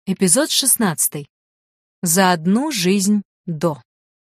Эпизод 16. За одну жизнь до.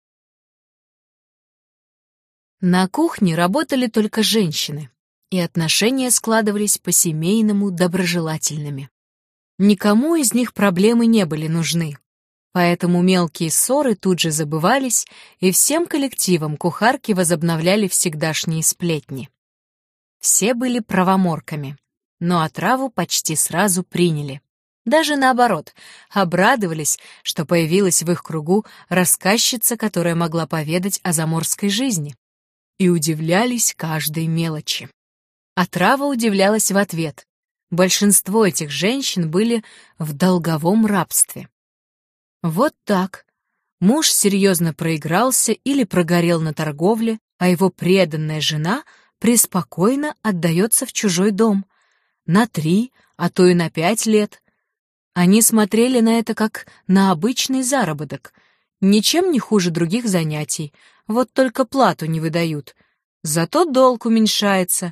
На кухне работали только женщины, и отношения складывались по-семейному доброжелательными. Никому из них проблемы не были нужны, поэтому мелкие ссоры тут же забывались, и всем коллективом кухарки возобновляли всегдашние сплетни. Все были правоморками, но отраву почти сразу приняли. Даже наоборот, обрадовались, что появилась в их кругу рассказчица, которая могла поведать о заморской жизни, и удивлялись каждой мелочи. Отрава удивлялась в ответ. Большинство этих женщин были в долговом рабстве. Вот так. Муж серьезно проигрался или прогорел на торговле, а его преданная жена преспокойно отдается в чужой дом. На 3, а то и на 5 лет. Они смотрели на это как на обычный заработок, ничем не хуже других занятий, вот только плату не выдают, зато долг уменьшается.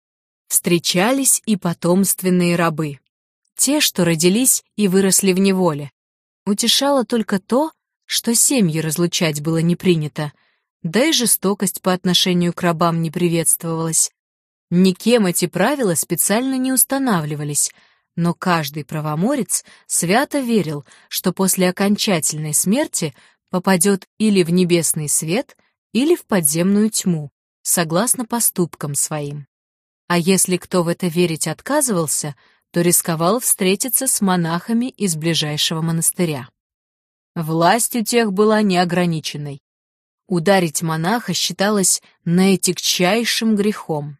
Встречались и потомственные рабы, те, что родились и выросли в неволе. Утешало только то, что семьи разлучать было не принято, да и жестокость по отношению к рабам не приветствовалась. Никем эти правила специально не устанавливались, но каждый правоморец свято верил, что после окончательной смерти попадет или в небесный свет, или в подземную тьму, согласно поступкам своим. А если кто в это верить отказывался, то рисковал встретиться с монахами из ближайшего монастыря. Власть у тех была неограниченной. Ударить монаха считалось наитягчайшим грехом.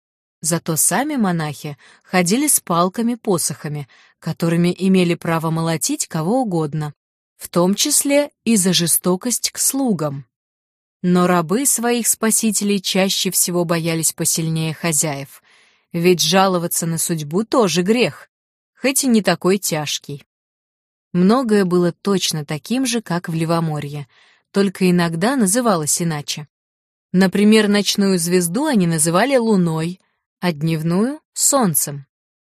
Зато сами монахи ходили с палками-посохами, которыми имели право молотить кого угодно, в том числе и за жестокость к слугам. Но рабы своих спасителей чаще всего боялись посильнее хозяев, ведь жаловаться на судьбу тоже грех, хоть и не такой тяжкий. Многое было точно таким же, как в Левоморье, только иногда называлось иначе. Например, ночную звезду они называли луной, а дневную — солнцем.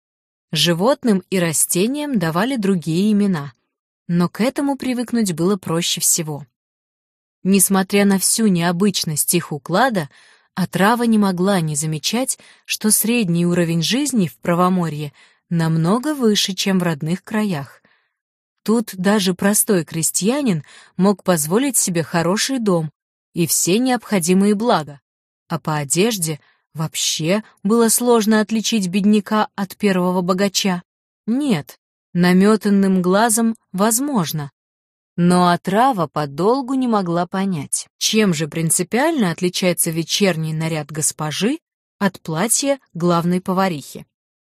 Животным и растениям давали другие имена, но к этому привыкнуть было проще всего. Несмотря на всю необычность их уклада, отрава не могла не замечать, что средний уровень жизни в Правоморье намного выше, чем в родных краях. Тут даже простой крестьянин мог позволить себе хороший дом и все необходимые блага, а по одежде — вообще было сложно отличить бедняка от первого богача. Нет, наметанным глазом возможно. Но отрава подолгу не могла понять, чем же принципиально отличается вечерний наряд госпожи от платья главной поварихи.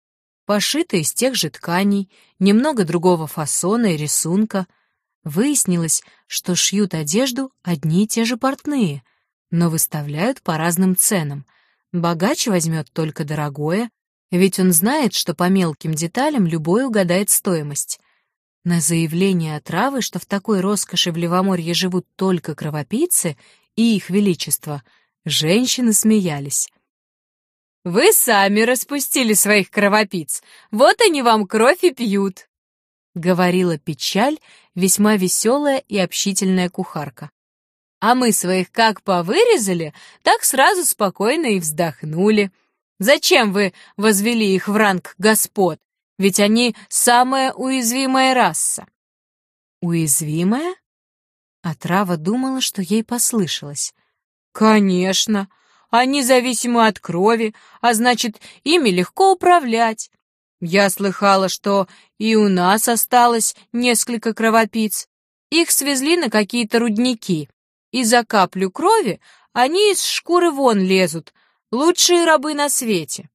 Пошито из тех же тканей, немного другого фасона и рисунка. Выяснилось, что шьют одежду одни и те же портные, но выставляют по разным ценам. Богач возьмет только дорогое, ведь он знает, что по мелким деталям любой угадает стоимость. На заявление отравы, что в такой роскоши в Левоморье живут только кровопийцы и их величество, женщины смеялись. «Вы сами распустили своих кровопийц, вот они вам кровь и пьют», — говорила Печаль, весьма веселая и общительная кухарка. А мы своих как повырезали, так сразу спокойно и вздохнули. Зачем вы возвели их в ранг господ? Ведь они самая уязвимая раса. Уязвимая? Отрава думала, что ей послышалось. Конечно, они зависимы от крови, а значит, ими легко управлять. Я слыхала, что и у нас осталось несколько кровопийц. Их свезли на какие-то рудники. И за каплю крови они из шкуры вон лезут, лучшие рабы на свете.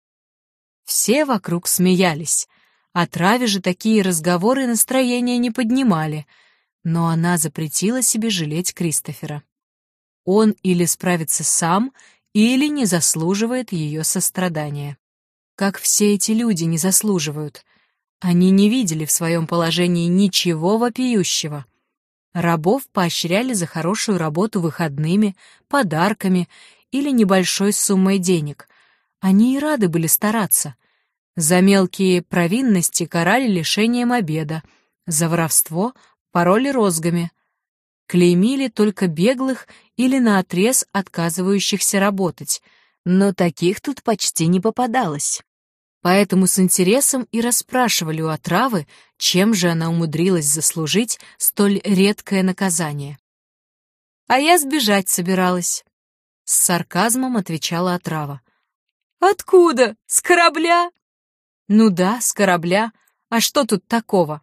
Все вокруг смеялись. Отраве же такие разговоры настроения не поднимали, но она запретила себе жалеть Кристофера. Он или справится сам, или не заслуживает ее сострадания. Как все эти люди не заслуживают. Они не видели в своем положении ничего вопиющего. Рабов поощряли за хорошую работу выходными, подарками или небольшой суммой денег. Они и рады были стараться. За мелкие провинности карали лишением обеда, За воровство пороли розгами. Клеймили только беглых или наотрез отказывающихся работать, но таких тут почти не попадалось. Поэтому с интересом и расспрашивали у отравы, чем же она умудрилась заслужить столь редкое наказание. «А я сбежать собиралась», — с сарказмом отвечала отрава. «Откуда? С корабля?» «Ну да, с корабля. А что тут такого?»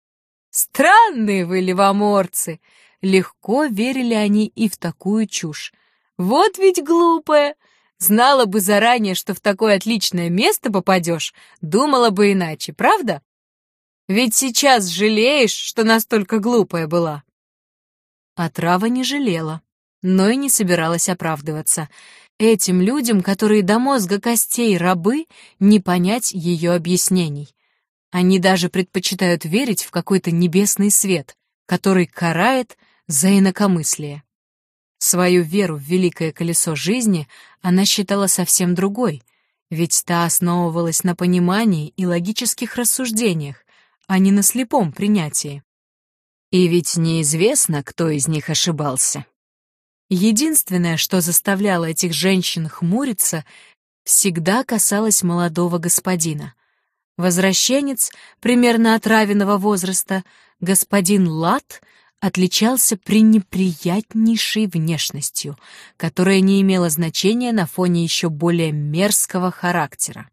«Странные вы, левоморцы!» Легко верили они и в такую чушь. «Вот ведь глупая! Знала бы заранее, что в такое отличное место попадешь, думала бы иначе, правда? Ведь сейчас жалеешь, что настолько глупая была». Отрава не жалела, но и не собиралась оправдываться. Этим людям, которые до мозга костей рабы, не понять ее объяснений. Они даже предпочитают верить в какой-то небесный свет, который карает за инакомыслие. Свою веру в великое колесо жизни она считала совсем другой, ведь та основывалась на понимании и логических рассуждениях, а не на слепом принятии. И ведь неизвестно, кто из них ошибался. Единственное, что заставляло этих женщин хмуриться, всегда касалось молодого господина. Возвращенец, примерно отравенного возраста, господин Лат, отличался пренеприятнейшей внешностью, которая не имела значения на фоне еще более мерзкого характера.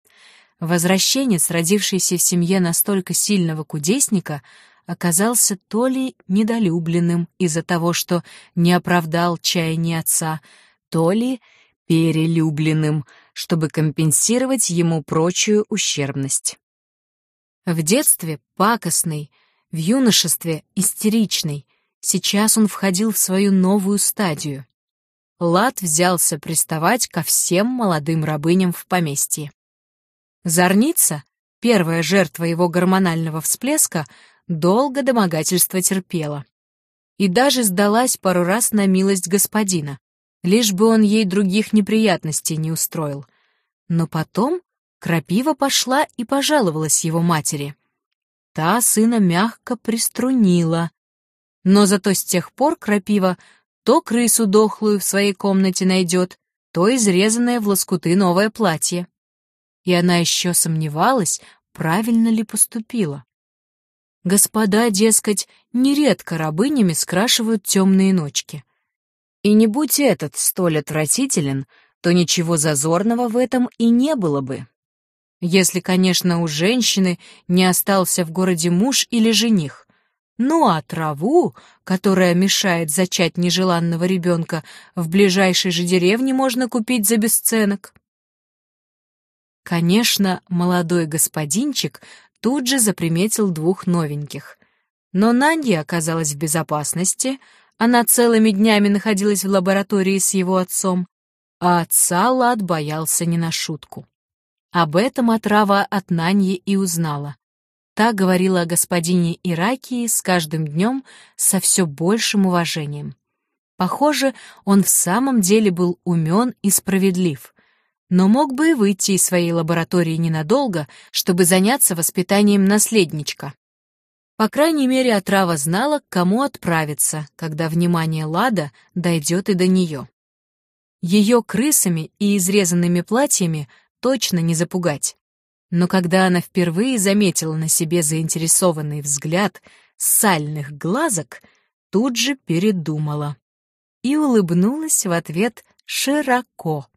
Возвращенец, родившийся в семье настолько сильного кудесника, оказался то ли недолюбленным из-за того, что не оправдал чаяния отца, то ли перелюбленным, чтобы компенсировать ему прочую ущербность. В детстве пакостный, в юношестве истеричный, сейчас он входил в свою новую стадию. Лат взялся приставать ко всем молодым рабыням в поместье. Зарница, первая жертва его гормонального всплеска, долго домогательство терпела. И даже сдалась пару раз на милость господина, лишь бы он ей других неприятностей не устроил. Но потом Крапива пошла и пожаловалась его матери. Та сына мягко приструнила. Но зато с тех пор Крапива то крысу дохлую в своей комнате найдет, то изрезанное в лоскуты новое платье. И она еще сомневалась, правильно ли поступила. Господа, дескать, нередко рабынями скрашивают темные ночки. И не будь этот столь отвратителен, то ничего зазорного в этом и не было бы. Если, конечно, у женщины не остался в городе муж или жених. Ну а траву, которая мешает зачать нежеланного ребенка, в ближайшей же деревне можно купить за бесценок. Конечно, молодой господинчик тут же заприметил двух новеньких. Но Нанья оказалась в безопасности, она целыми днями находилась в лаборатории с его отцом, а отца Лат боялся не на шутку. Об этом отрава от Наньи и узнала. Та говорила о господине Иракии с каждым днем со все большим уважением. Похоже, он в самом деле был умен и справедлив, но мог бы и выйти из своей лаборатории ненадолго, чтобы заняться воспитанием наследничка. По крайней мере, отрава знала, к кому отправиться, когда внимание Лада дойдет и до нее. Ее крысами и изрезанными платьями точно не запугать. Но когда она впервые заметила на себе заинтересованный взгляд сальных глазок, тут же передумала и улыбнулась в ответ широко.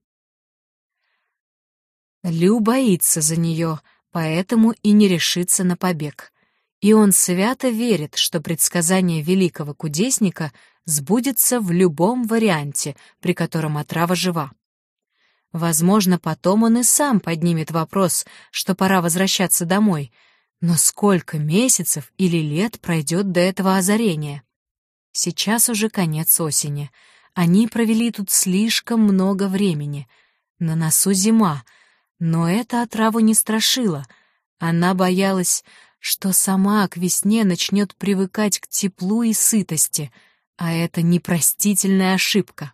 Лю боится за нее, поэтому и не решится на побег. И он свято верит, что предсказание великого кудесника сбудется в любом варианте, при котором отрава жива. Возможно, потом он и сам поднимет вопрос, что пора возвращаться домой, но сколько месяцев или лет пройдет до этого озарения? Сейчас уже конец осени. Они провели тут слишком много времени. На носу зима, но это отраву не страшило. Она боялась, что сама к весне начнет привыкать к теплу и сытости, а это непростительная ошибка.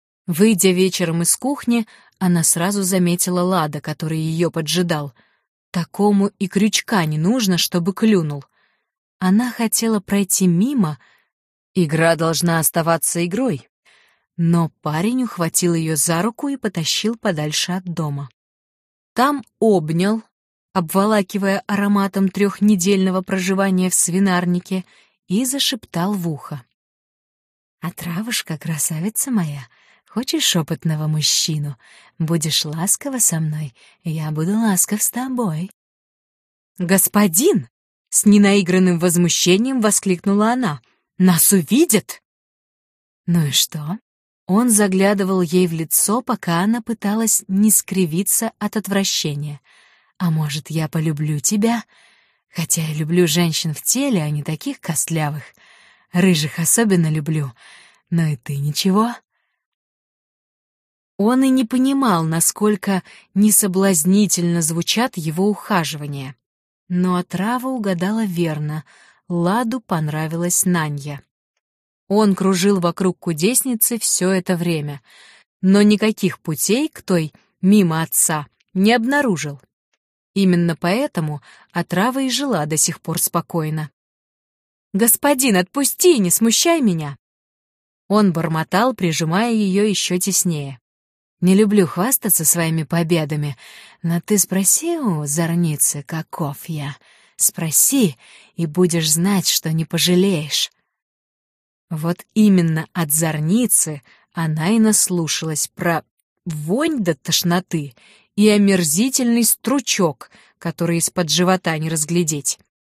Выйдя вечером из кухни, она сразу заметила Лада, который ее поджидал. Такому и крючка не нужно, чтобы клюнул. Она хотела пройти мимо. Игра должна оставаться игрой. Но парень ухватил ее за руку и потащил подальше от дома. Там обнял, обволакивая ароматом 3-недельного проживания в свинарнике, и зашептал в ухо. «Отравушка, красавица моя, хочешь опытного мужчину? Будешь ласкова со мной, я буду ласков с тобой». «Господин!» — с ненаигранным возмущением воскликнула она. «Нас увидят!» «Ну и что?» Он заглядывал ей в лицо, пока она пыталась не скривиться от отвращения. «А может, я полюблю тебя? Хотя я люблю женщин в теле, а не таких костлявых. Рыжих особенно люблю. Но и ты ничего». Он и не понимал, насколько несоблазнительно звучат его ухаживания. Но отрава угадала верно. Ладу понравилась Нанья. Он кружил вокруг кудесницы все это время, но никаких путей к той, мимо отца, не обнаружил. Именно поэтому отрава и жила до сих пор спокойно. «Господин, отпусти, не смущай меня!» Он бормотал, прижимая ее еще теснее. «Не люблю хвастаться своими победами, но ты спроси у зорницы, каков я. Спроси, и будешь знать, что не пожалеешь». Вот именно от зорницы она и наслушалась про вонь до тошноты и омерзительный стручок, который из-под живота не разглядеть.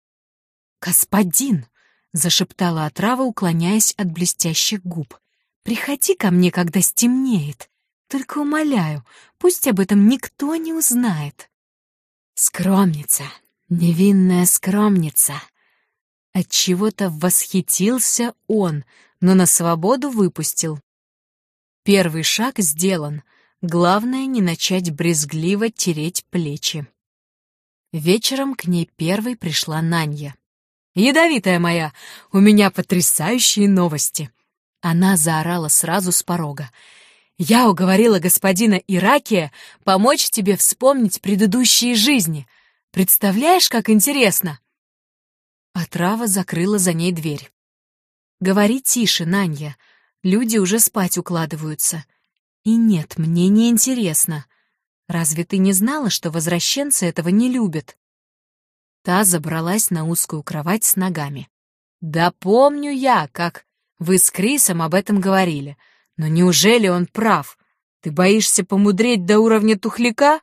«Господин!» — зашептала отрава, уклоняясь от блестящих губ. «Приходи ко мне, когда стемнеет. Только умоляю, пусть об этом никто не узнает». «Скромница, невинная скромница!» Отчего-то восхитился он, но на свободу выпустил. Первый шаг сделан, главное не начать брезгливо тереть плечи. Вечером к ней первой пришла Нанья. «Ядовитая моя, у меня потрясающие новости!» Она заорала сразу с порога. «Я уговорила господина Иракия помочь тебе вспомнить предыдущие жизни. Представляешь, как интересно!» Отрава закрыла за ней дверь. «Говори тише, Нанья, люди уже спать укладываются. И нет, мне не интересно. Разве ты не знала, что возвращенцы этого не любят?» Та забралась на узкую кровать с ногами. «Да помню я, как вы с Крисом об этом говорили. Но неужели он прав? Ты боишься помудреть до уровня тухляка?»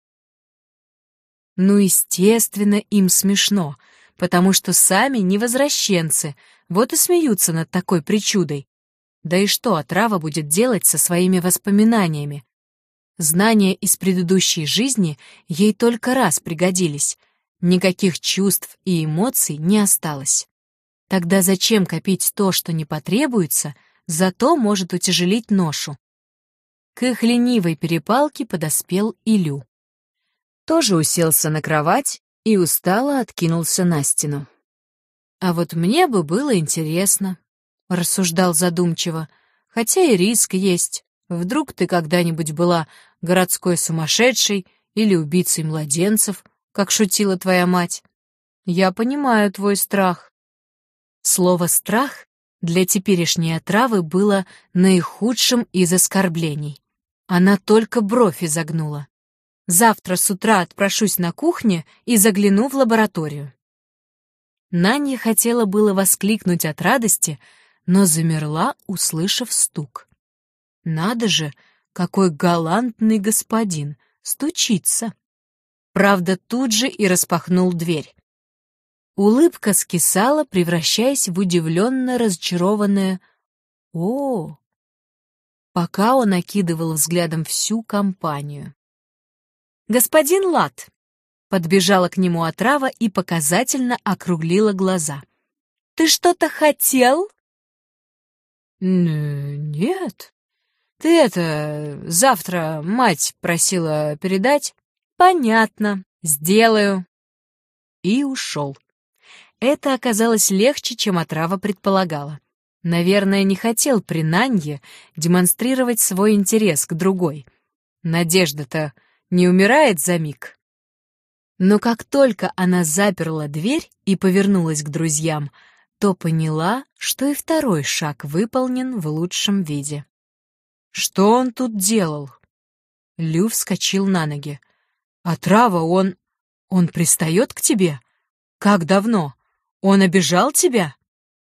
Ну, естественно, им смешно, потому что сами не возвращенцы, вот и смеются над такой причудой. Да и что отрава будет делать со своими воспоминаниями? Знания из предыдущей жизни ей только раз пригодились. Никаких чувств и эмоций не осталось. Тогда зачем копить то, что не потребуется, зато может утяжелить ношу? К их ленивой перепалке подоспел Илю. Тоже уселся на кровать и устало откинулся на стену. «А вот мне бы было интересно», — рассуждал задумчиво, «хотя и риск есть. Вдруг ты когда-нибудь была городской сумасшедшей или убийцей младенцев, как шутила твоя мать. Я понимаю твой страх». Слово «страх» для теперешней отравы было наихудшим из оскорблений. Она только бровь изогнула. «Завтра с утра отпрошусь на кухню и загляну в лабораторию». Нанья хотела было воскликнуть от радости, но замерла, услышав стук. Надо же, какой галантный господин, стучится. Правда, тут же и распахнул дверь. Улыбка скисала, превращаясь в удивленно разочарованное «О!», пока он окидывал взглядом всю компанию. «Господин Лат!» — подбежала к нему отрава и показательно округлила глаза. «Ты что-то хотел?» «Нет. Ты это, завтра мать просила передать?» «Понятно. Сделаю». И ушел. Это оказалось легче, чем отрава предполагала. Наверное, не хотел при Нанье демонстрировать свой интерес к другой. Надежда-то не умирает за миг. Но как только она заперла дверь и повернулась к друзьям, то поняла, что и второй шаг выполнен в лучшем виде. «Что он тут делал?» Лю вскочил на ноги. «Отрава, он пристает к тебе? Как давно? Он обижал тебя?»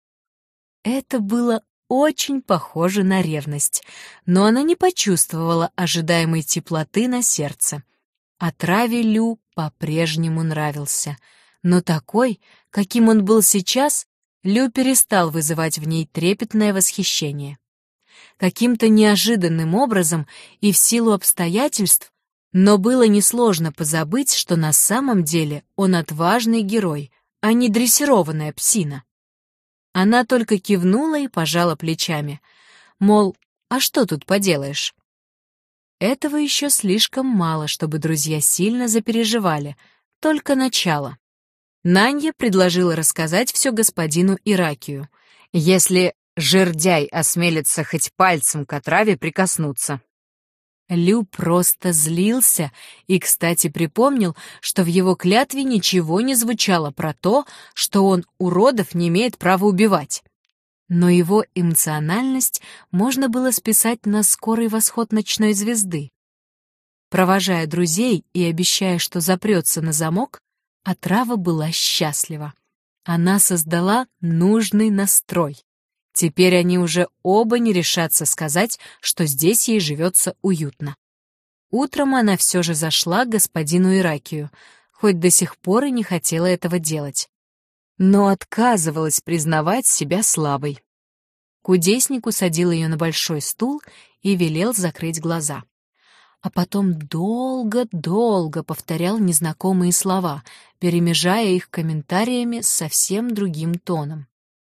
Это было очень похоже на ревность, но она не почувствовала ожидаемой теплоты на сердце. Отраве Лю по-прежнему нравился, но такой, каким он был сейчас, Лю перестал вызывать в ней трепетное восхищение. Каким-то неожиданным образом и в силу обстоятельств, но было несложно позабыть, что на самом деле он отважный герой, а не дрессированная псина. Она только кивнула и пожала плечами, мол, а что тут поделаешь? Этого еще слишком мало, чтобы друзья сильно запереживали, только начало. Нанья предложила рассказать все господину Иракию, если жердяй осмелится хоть пальцем к отраве прикоснуться. Лю просто злился и, кстати, припомнил, что в его клятве ничего не звучало про то, что он уродов не имеет права убивать. Но его эмоциональность можно было списать на скорый восход ночной звезды. Провожая друзей и обещая, что запрется на замок, отрава была счастлива. Она создала нужный настрой. Теперь они уже оба не решатся сказать, что здесь ей живется уютно. Утром она все же зашла к господину Иракию, хоть до сих пор и не хотела этого делать. Но отказывалась признавать себя слабой. Кудесник усадил ее на большой стул и велел закрыть глаза. А потом долго-долго повторял незнакомые слова, перемежая их комментариями с совсем другим тоном.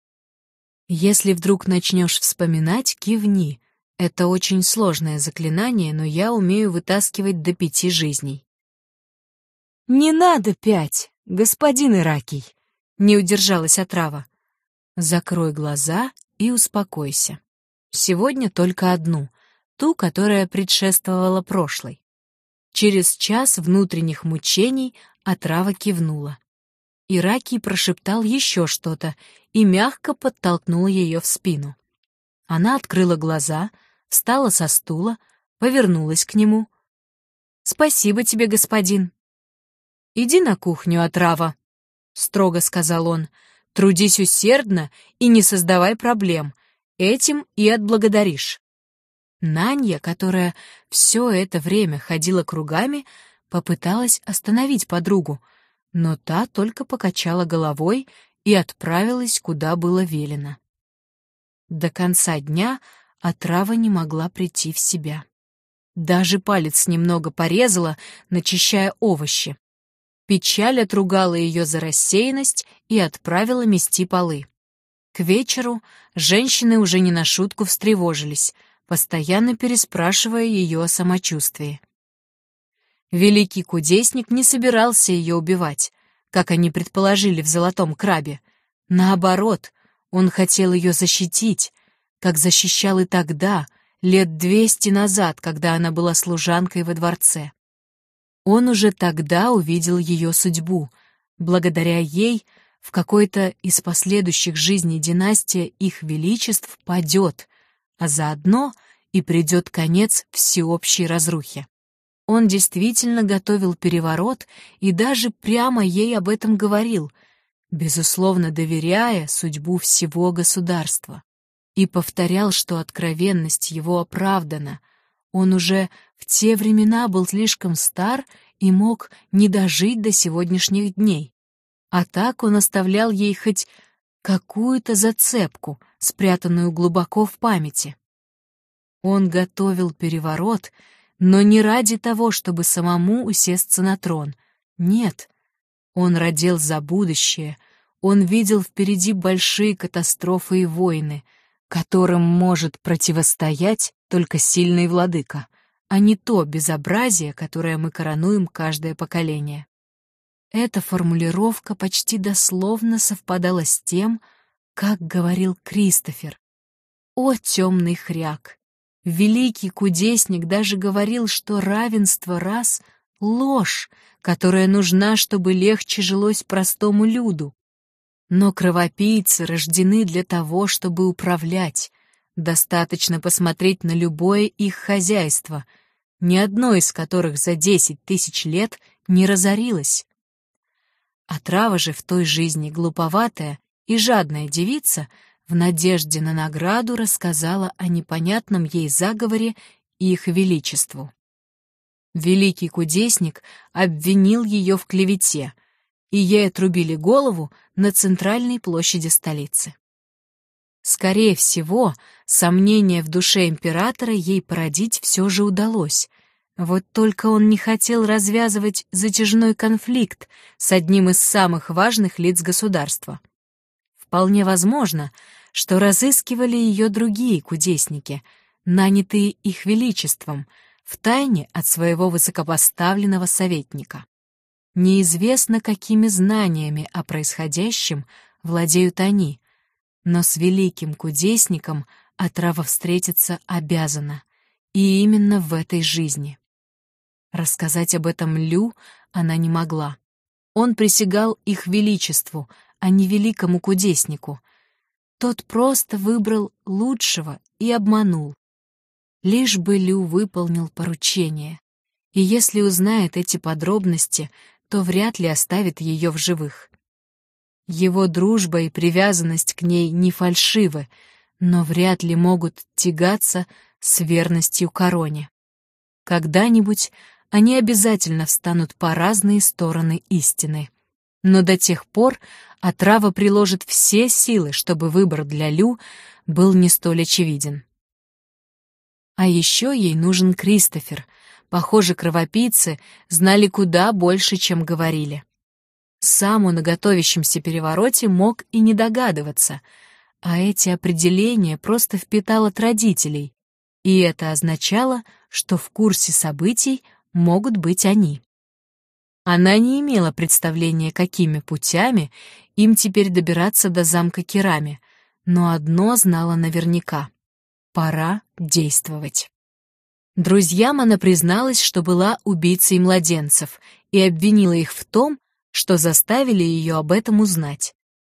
Если вдруг начнешь вспоминать, кивни. Это очень сложное заклинание, но я умею вытаскивать до 5 жизней. «Не надо 5, господин Иракий!» — не удержалась отрава. «Закрой глаза и успокойся. Сегодня только одну, ту, которая предшествовала прошлой». Через час внутренних мучений отрава кивнула. Иракий прошептал еще что-то и мягко подтолкнул ее в спину. Она открыла глаза, встала со стула, повернулась к нему. «Спасибо тебе, господин». «Иди на кухню, отрава», — строго сказал он. «Трудись усердно и не создавай проблем. Этим и отблагодаришь». Нанья, которая все это время ходила кругами, попыталась остановить подругу, но та только покачала головой и отправилась, куда было велено. До конца дня отрава не могла прийти в себя. Даже палец немного порезала, начищая овощи. Печаль отругала ее за рассеянность и отправила мести полы. К вечеру женщины уже не на шутку встревожились, постоянно переспрашивая ее о самочувствии. Великий кудесник не собирался ее убивать, как они предположили в «Золотом крабе». Наоборот, он хотел ее защитить, как защищал и тогда, лет 200 назад, когда она была служанкой во дворце. Он уже тогда увидел ее судьбу. Благодаря ей в какой-то из последующих жизней династия их величеств падет, а заодно и придет конец всеобщей разрухе. Он действительно готовил переворот и даже прямо ей об этом говорил, безусловно доверяя судьбу всего государства. И повторял, что откровенность его оправдана. Он уже в те времена был слишком стар и мог не дожить до сегодняшних дней. А так он оставлял ей хоть какую-то зацепку, спрятанную глубоко в памяти. Он готовил переворот, но не ради того, чтобы самому усесться на трон. Нет, он родил за будущее, он видел впереди большие катастрофы и войны, которым может противостоять только сильный владыка, а не то безобразие, которое мы коронуем каждое поколение. Эта формулировка почти дословно совпадала с тем, как говорил Кристофер. О, темный хряк! Великий кудесник даже говорил, что равенство рас ложь, которая нужна, чтобы легче жилось простому люду. Но кровопийцы рождены для того, чтобы управлять. Достаточно посмотреть на любое их хозяйство, ни одно из которых за 10 тысяч лет не разорилось. Отрава же в той жизни глуповатая и жадная девица в надежде на награду рассказала о непонятном ей заговоре их величеству. Великий кудесник обвинил ее в клевете, и ей отрубили голову на центральной площади столицы. Скорее всего, сомнение в душе императора ей породить все же удалось, вот только он не хотел развязывать затяжной конфликт с одним из самых важных лиц государства. Вполне возможно, что разыскивали ее другие кудесники, нанятые их величеством, втайне от своего высокопоставленного советника. Неизвестно, какими знаниями о происходящем владеют они, но с великим кудесником отрава встретиться обязана, и именно в этой жизни. Рассказать об этом Лю она не могла. Он присягал их величеству, а не великому кудеснику. Тот просто выбрал лучшего и обманул. Лишь бы Лю выполнил поручение, и если узнает эти подробности, то вряд ли оставит ее в живых. Его дружба и привязанность к ней не фальшивы, но вряд ли могут тягаться с верностью короне. Когда-нибудь они обязательно встанут по разные стороны истины. Но до тех пор отрава приложит все силы, чтобы выбор для Лю был не столь очевиден. А еще ей нужен Кристофер. Похоже, кровопийцы знали куда больше, чем говорили. Сам он о готовящемся перевороте мог и не догадываться, а эти определения просто впитал от родителей, и это означало, что в курсе событий могут быть они. Она не имела представления, какими путями им теперь добираться до замка Керами, но одно знала наверняка — пора действовать. Друзьям она призналась, что была убийцей младенцев, и обвинила их в том, что заставили ее об этом узнать.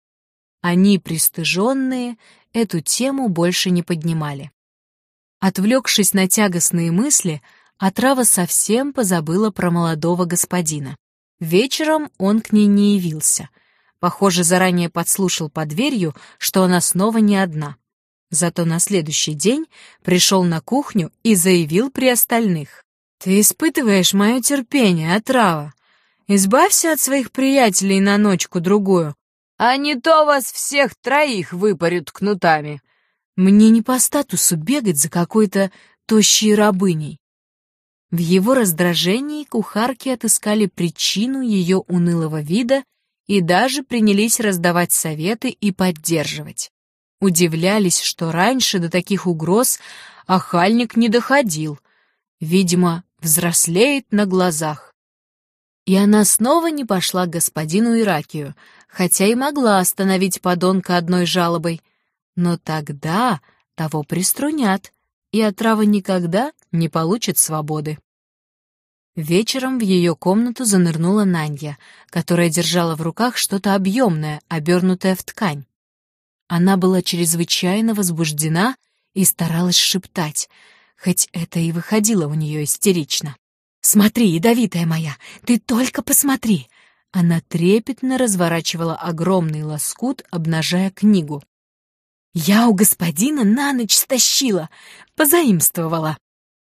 Они, пристыженные, эту тему больше не поднимали. Отвлекшись на тягостные мысли, отрава совсем позабыла про молодого господина. Вечером он к ней не явился. Похоже, заранее подслушал под дверью, что она снова не одна. Зато на следующий день пришел на кухню и заявил при остальных: «Ты испытываешь мое терпение, отрава. Избавься от своих приятелей на ночку-другую, а не то вас всех троих выпарют кнутами. Мне не по статусу бегать за какой-то тощей рабыней». В его раздражении кухарки отыскали причину ее унылого вида и даже принялись раздавать советы и поддерживать. Удивлялись, что раньше до таких угроз охальник не доходил. Видимо, взрослеет на глазах. И она снова не пошла к господину Иракию, хотя и могла остановить подонка одной жалобой. Но тогда того приструнят, и отрава никогда не получит свободы. Вечером в ее комнату занырнула Нанья, которая держала в руках что-то объемное, обернутое в ткань. Она была чрезвычайно возбуждена и старалась шептать, хоть это и выходило у нее истерично. «Смотри, ядовитая моя, ты только посмотри!» Она трепетно разворачивала огромный лоскут, обнажая книгу. «Я у господина на ночь стащила, позаимствовала».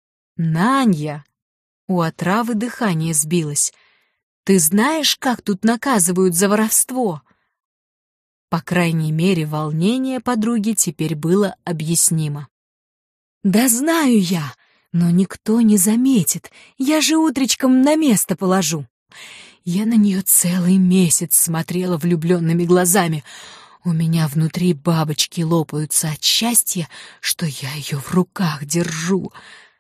«Нанья!» У отравы дыхание сбилось. «Ты знаешь, как тут наказывают за воровство?» По крайней мере, волнение подруги теперь было объяснимо. «Да знаю я, но никто не заметит, я же утречком на место положу». Я на нее целый месяц смотрела влюбленными глазами. У меня внутри бабочки лопаются от счастья, что я ее в руках держу.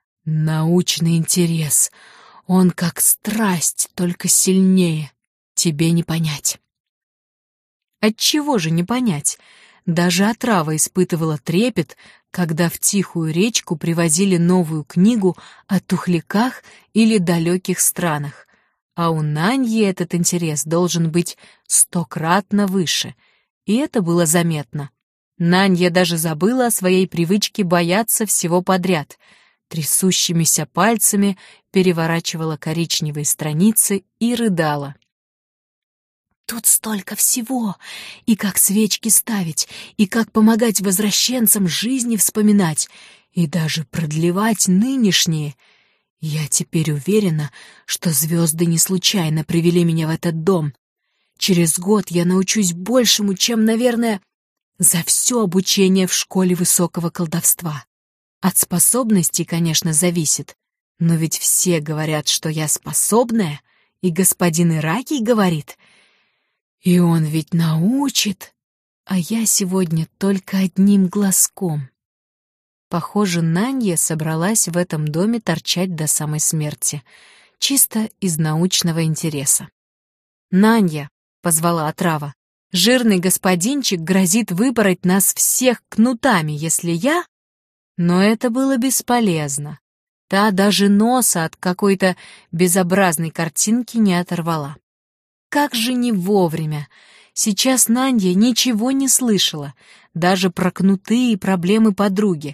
Научный интерес. Он как страсть, только сильнее. Тебе не понять. Отчего же не понять? Даже отрава испытывала трепет, когда в тихую речку привозили новую книгу о тухляках или далеких странах. а у Наньи этот интерес должен быть 100-кратно выше, и это было заметно. Нанья даже забыла о своей привычке бояться всего подряд, трясущимися пальцами переворачивала коричневые страницы и рыдала. «Тут столько всего! И как свечки ставить, и как помогать возвращенцам жизни вспоминать, и даже продлевать нынешние. Я теперь уверена, что звезды не случайно привели меня в этот дом. Через год я научусь большему, чем, наверное, за все обучение в школе высокого колдовства. От способностей, конечно, зависит, но ведь все говорят, что я способная, и господин Иракий говорит, и он ведь научит, а я сегодня только одним глазком». Похоже, Нанья собралась в этом доме торчать до самой смерти, чисто из научного интереса. «Нанья», — позвала отрава, — «жирный господинчик грозит выпороть нас всех кнутами, если я...» Но это было бесполезно. Та даже носа от какой-то безобразной картинки не оторвала. Как же не вовремя! Сейчас Нанья ничего не слышала, даже про кнуты и проблемы подруги.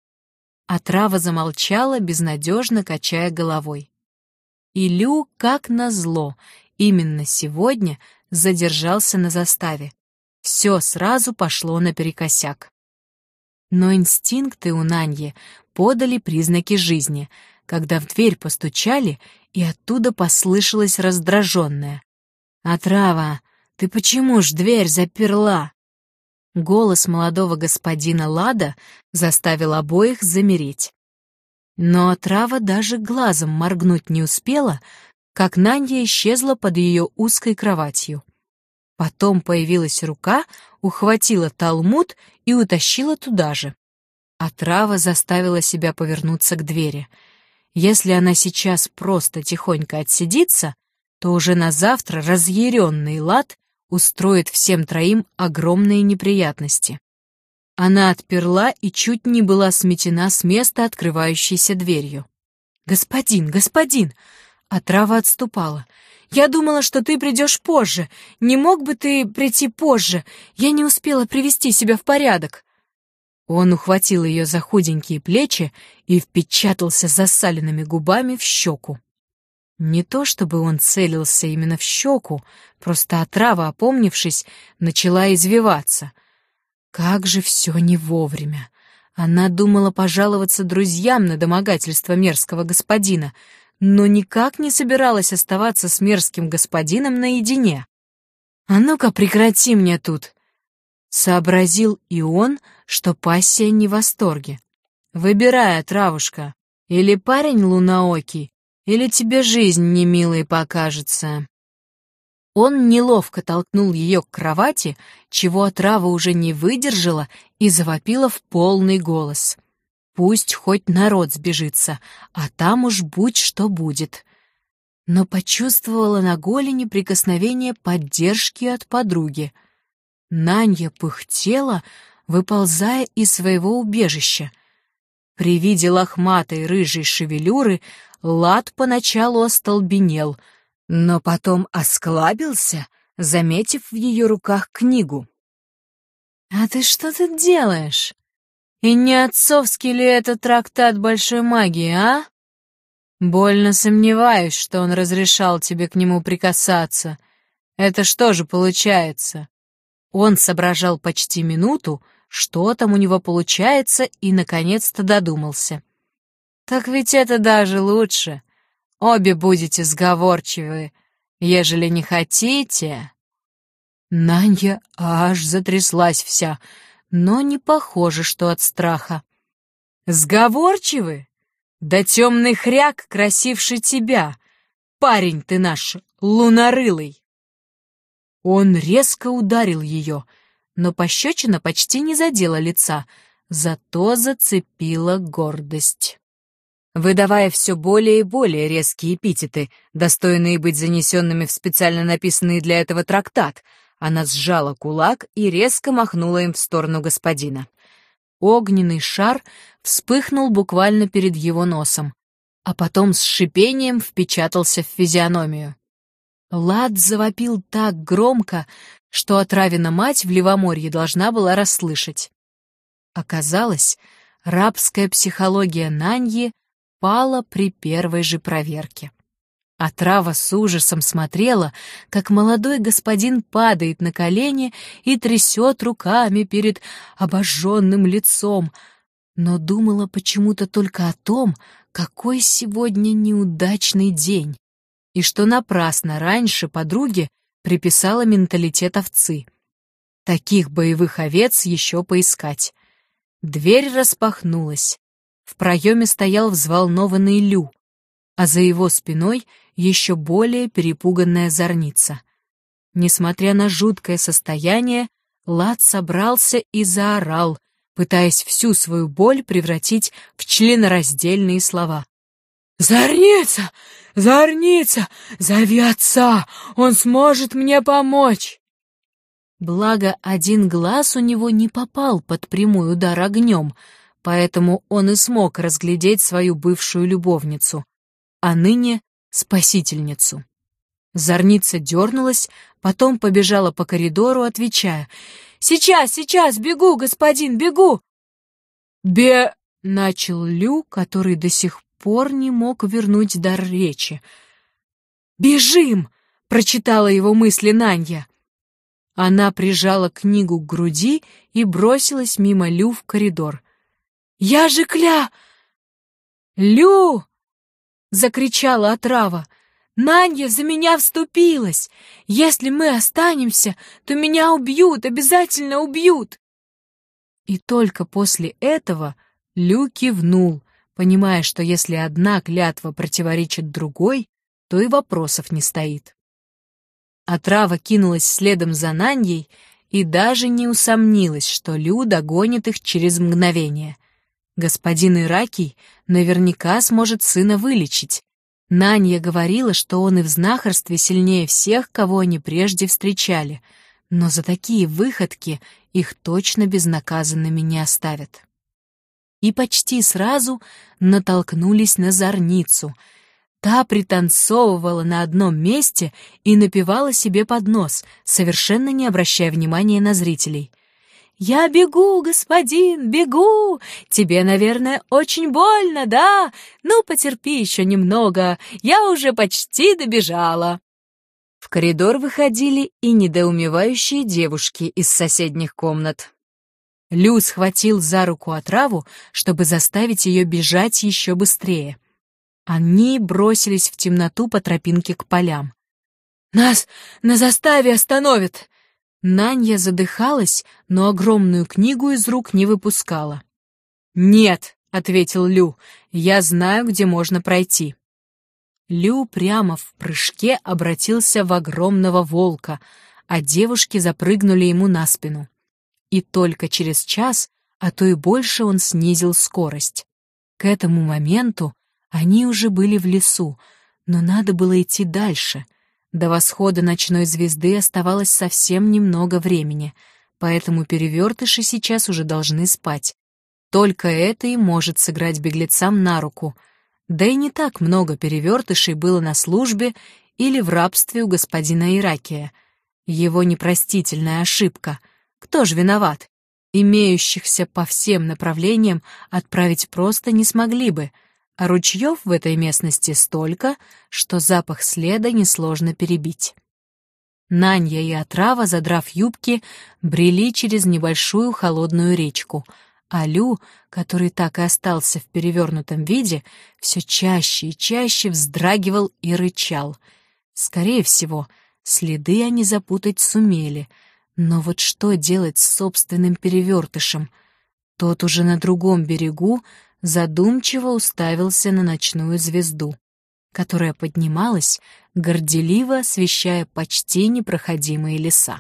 Отрава замолчала, безнадежно качая головой. И Лю, как назло, именно сегодня задержался на заставе. Все сразу пошло наперекосяк. Но инстинкты у Наньи подали признаки жизни, когда в дверь постучали, и оттуда послышалось раздраженное: «Отрава, ты почему ж дверь заперла?» Голос молодого господина Лада заставил обоих замереть. Но отрава даже глазом моргнуть не успела, как Нанья исчезла под ее узкой кроватью. Потом появилась рука, ухватила талмуд и утащила туда же. Отрава заставила себя повернуться к двери. Если она сейчас просто тихонько отсидится, то уже на завтра разъяренный Лад устроит всем троим огромные неприятности. Она отперла и чуть не была сметена с места открывающейся дверью. «Господин, господин!» Отрава отступала. «Я думала, что ты придешь позже. Не мог бы ты прийти позже? Я не успела привести себя в порядок». Он ухватил ее за худенькие плечи и впечатался засаленными губами в щеку. Не то чтобы он целился именно в щеку, просто отрава, опомнившись, начала извиваться. Как же все не вовремя. Она думала пожаловаться друзьям на домогательство мерзкого господина, но никак не собиралась оставаться с мерзким господином наедине. «А ну-ка, прекрати мне тут!» Сообразил и он, что пассия не в восторге. «Выбирай, отравушка, или парень луноокий, или тебе жизнь немилой покажется». Он неловко толкнул ее к кровати, чего отрава уже не выдержала и завопила в полный голос. Пусть хоть народ сбежится, а там уж будь что будет. Но почувствовала на голени прикосновение поддержки от подруги. Нанья пыхтела, выползая из своего убежища. При виде лохматой рыжей шевелюры Лад поначалу остолбенел, но потом осклабился, заметив в ее руках книгу. «А ты что тут делаешь? И не отцовский ли это трактат большой магии, а? Больно сомневаюсь, что он разрешал тебе к нему прикасаться. Это что же получается?» Он соображал почти минуту, что там у него получается, и наконец-то додумался. «Так ведь это даже лучше. Обе будете сговорчивы, ежели не хотите». Нанья аж затряслась вся, но не похоже, что от страха. «Сговорчивы? Да темный хряк, красивший тебя! Парень ты наш, лунорылый!» Он резко ударил ее, но пощечина почти не задела лица, зато зацепила гордость. Выдавая все более и более резкие эпитеты, достойные быть занесенными в специально написанный для этого трактат, она сжала кулак и резко махнула им в сторону господина. Огненный шар вспыхнул буквально перед его носом, а потом с шипением впечатался в физиономию. Лад завопил так громко, что Отравина мать в Левоморье должна была расслышать. Оказалось, рабская психология Наньи пала при первой же проверке. Отрава с ужасом смотрела, как молодой господин падает на колени и трясет руками перед обожженным лицом, но думала почему-то только о том, какой сегодня неудачный день, и что напрасно раньше подруге приписала менталитет овцы. Таких боевых овец еще поискать. Дверь распахнулась. В проеме стоял взволнованный Лю, а за его спиной еще более перепуганная Зорница. Несмотря на жуткое состояние, Лад собрался и заорал, пытаясь всю свою боль превратить в членораздельные слова. «Зорница! Зорница! Зови отца! Он сможет мне помочь!» Благо, один глаз у него не попал под прямой удар огнем, поэтому он и смог разглядеть свою бывшую любовницу, а ныне спасительницу. Зорница дернулась, потом побежала по коридору, отвечая: сейчас, бегу, господин, бегу!» Начал Лю, который до сих пор не мог вернуть дар речи. «Бежим!» — прочитала его мысли Нанья. Она прижала книгу к груди и бросилась мимо Лю в коридор. «Я же Лю!» — закричала Отрава. «Нанья за меня вступилась! Если мы останемся, то меня убьют, обязательно убьют!» И только после этого Лю кивнул, понимая, что если одна клятва противоречит другой, то и вопросов не стоит. Отрава кинулась следом за Наньей и даже не усомнилась, что Лю догонит их через мгновение. Господин Иракий наверняка сможет сына вылечить. Нанья говорила, что он и в знахарстве сильнее всех, кого они прежде встречали, но за такие выходки их точно безнаказанными не оставят. И почти сразу натолкнулись на Зорницу. Та пританцовывала на одном месте и напевала себе под нос, совершенно не обращая внимания на зрителей. «Я бегу, господин, бегу! Тебе, наверное, очень больно, да? Ну, потерпи еще немного, я уже почти добежала!» В коридор выходили и недоумевающие девушки из соседних комнат. Лю схватил за руку Отраву, чтобы заставить ее бежать еще быстрее. Они бросились в темноту по тропинке к полям. «Нас на заставе остановят!» Нанья задыхалась, но огромную книгу из рук не выпускала. «Нет», — ответил Лю, — «я знаю, где можно пройти». Лю прямо в прыжке обратился в огромного волка, а девушки запрыгнули ему на спину. И только через час, а то и больше, он снизил скорость. К этому моменту они уже были в лесу, но надо было идти дальше. До восхода ночной звезды оставалось совсем немного времени, поэтому перевертыши сейчас уже должны спать. Только это и может сыграть беглецам на руку. Да и не так много перевертышей было на службе или в рабстве у господина Иракия. Его непростительная ошибка. Кто ж виноват? Имеющихся по всем направлениям отправить просто не смогли бы, а ручьев в этой местности столько, что запах следа несложно перебить. Нанья и Отрава, задрав юбки, брели через небольшую холодную речку, а Лю, который так и остался в перевернутом виде, все чаще и чаще вздрагивал и рычал. Скорее всего, следы они запутать сумели, но вот что делать с собственным перевертышем? Тот уже на другом берегу задумчиво уставился на ночную звезду, которая поднималась, горделиво освещая почти непроходимые леса.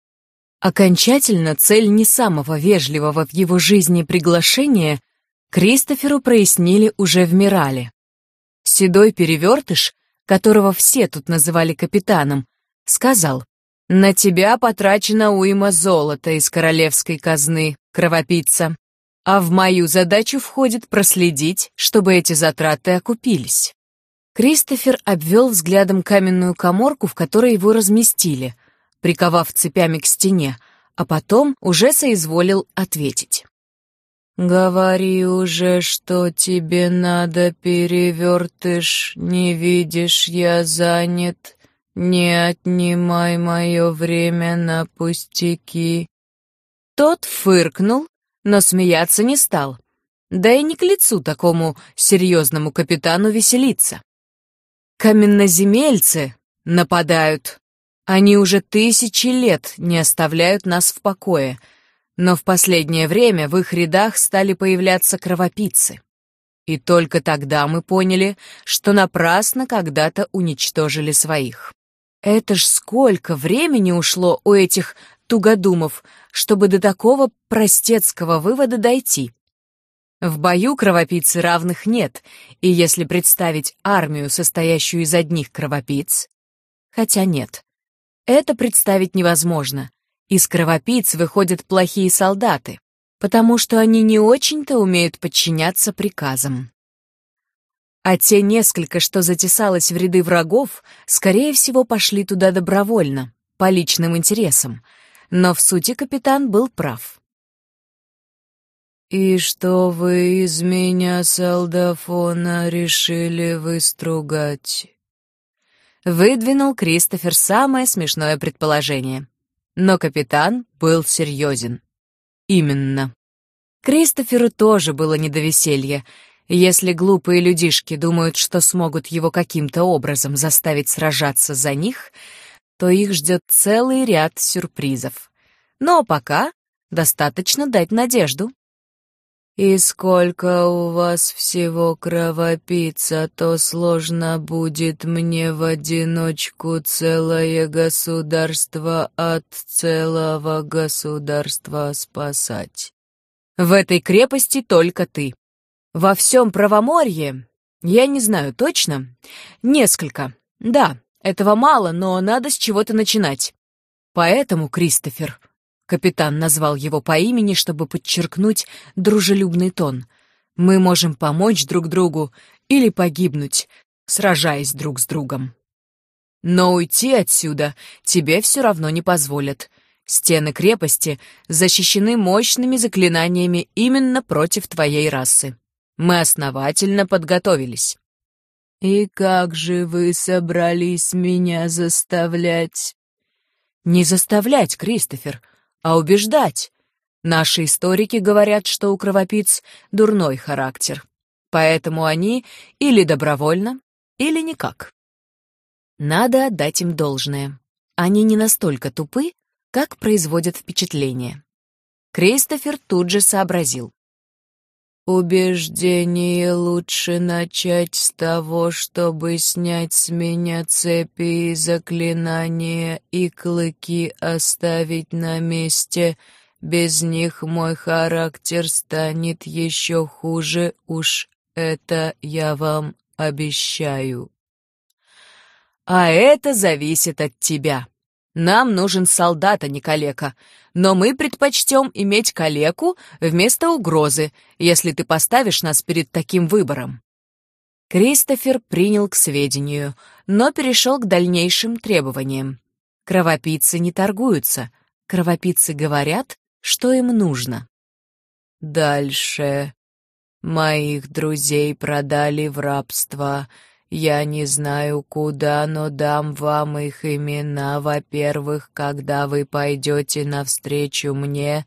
Окончательно цель не самого вежливого в его жизни приглашения Кристоферу прояснили уже в Мирале. Седой перевертыш, которого все тут называли капитаном, сказал: «На тебя потрачена уйма золота из королевской казны, кровопийца. А в мою задачу входит проследить, чтобы эти затраты окупились». Кристофер обвел взглядом каменную каморку, в которой его разместили, приковав цепями к стене, а потом уже соизволил ответить. «Говори уже, что тебе надо, перевертыш, не видишь, я занят, не отнимай мое время на пустяки». Тот фыркнул, но смеяться не стал, да и не к лицу такому серьезному капитану веселиться. Каменноземельцы нападают. Они уже 1000 лет не оставляют нас в покое, но в последнее время в их рядах стали появляться кровопийцы. И только тогда мы поняли, что напрасно когда-то уничтожили своих. Это ж сколько времени ушло у этих тугодумов, чтобы до такого простецкого вывода дойти. В бою кровопийцы равных нет, и если представить армию, состоящую из одних кровопийц, хотя нет, это представить невозможно. Из кровопийц выходят плохие солдаты, потому что они не очень-то умеют подчиняться приказам. А те несколько, что затесалось в ряды врагов, скорее всего, пошли туда добровольно, по личным интересам, но в сути капитан был прав. «И что вы из меня, солдафона, решили выстругать?» Выдвинул Кристофер самое смешное предположение. Но капитан был серьезен. Именно. Кристоферу тоже было не до веселья. Если глупые людишки думают, что смогут его каким-то образом заставить сражаться за них, то их ждет целый ряд сюрпризов. Но пока достаточно дать надежду. «И сколько у вас всего кровопийца, то сложно будет мне в одиночку целое государство от целого государства спасать. В этой крепости только ты. Во всем Правоморье, я не знаю точно, несколько. Да, этого мало, но надо с чего-то начинать. Поэтому, Кристофер...» Капитан назвал его по имени, чтобы подчеркнуть дружелюбный тон. «Мы можем помочь друг другу или погибнуть, сражаясь друг с другом. Но уйти отсюда тебе все равно не позволят. Стены крепости защищены мощными заклинаниями именно против твоей расы. Мы основательно подготовились». «И как же вы собрались меня заставлять?» «Не заставлять, Кристофер, а убеждать. Наши историки говорят, что у кровопийц дурной характер, поэтому они или добровольно, или никак. Надо отдать им должное. Они не настолько тупы, как производят впечатление». Кристофер тут же сообразил. «Убеждение лучше начать с того, чтобы снять с меня цепи и заклинания и клыки оставить на месте. Без них мой характер станет еще хуже, уж это я вам обещаю». «А это зависит от тебя. Нам нужен солдат, а не калека. Но мы предпочтем иметь калеку вместо угрозы, если ты поставишь нас перед таким выбором». Кристофер принял к сведению, но перешел к дальнейшим требованиям. Кровопийцы не торгуются. Кровопийцы говорят, что им нужно. «Дальше. Моих друзей продали в рабство. Я не знаю куда, но дам вам их имена. Во-первых, когда вы пойдете навстречу мне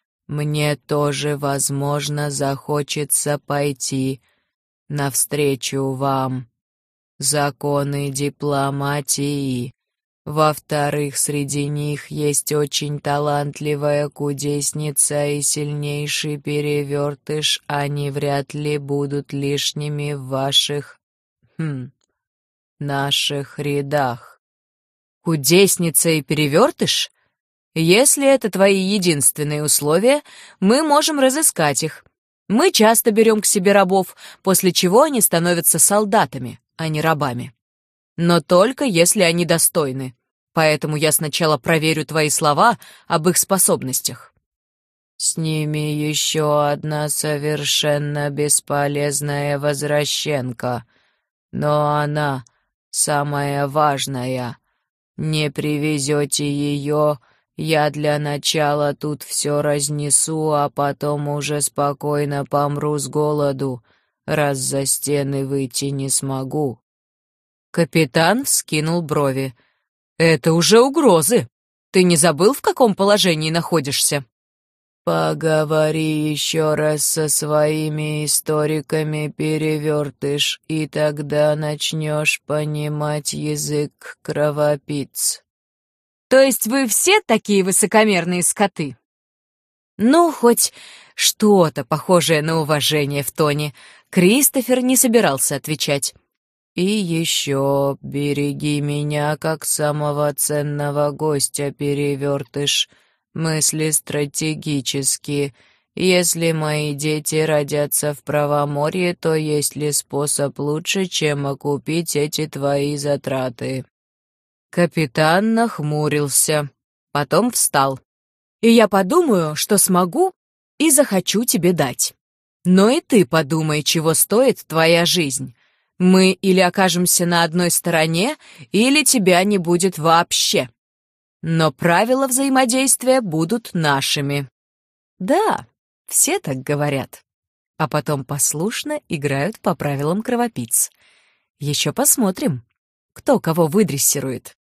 тоже, возможно, захочется пойти навстречу вам. Законы дипломатии. Во-вторых, среди них есть очень талантливая кудесница и сильнейший перевертыш. Они вряд ли будут лишними в ваших наших рядах». «Кудесница и перевертыш? Если это твои единственные условия, мы можем разыскать их. Мы часто берем к себе рабов, после чего они становятся солдатами, а не рабами. Но только если они достойны. Поэтому я сначала проверю твои слова об их способностях». «С ними еще одна совершенно бесполезная возвращенка. но она самая важная. Не привезете ее, я для начала тут все разнесу, а потом уже спокойно помру с голоду, раз за стены выйти не смогу». Капитан вскинул брови. «Это уже угрозы. Ты не забыл, в каком положении находишься?» «Поговори еще раз со своими историками, перевертыш, и тогда начнешь понимать язык кровопийц». «То есть вы все такие высокомерные скоты?» Ну, хоть что-то похожее на уважение в тоне. Кристофер не собирался отвечать. «И еще береги меня, как самого ценного гостя, перевертыш. Мысли стратегически. Если мои дети родятся в Правоморье, то есть ли способ лучше, чем окупить эти твои затраты?» Капитан нахмурился, потом встал. «И я подумаю, что смогу и захочу тебе дать. Но и ты подумай, чего стоит твоя жизнь. Мы или окажемся на одной стороне, или тебя не будет вообще. Но правила взаимодействия будут нашими». Да, все так говорят. А потом послушно играют по правилам кровопийц. Еще посмотрим, кто кого выдрессирует.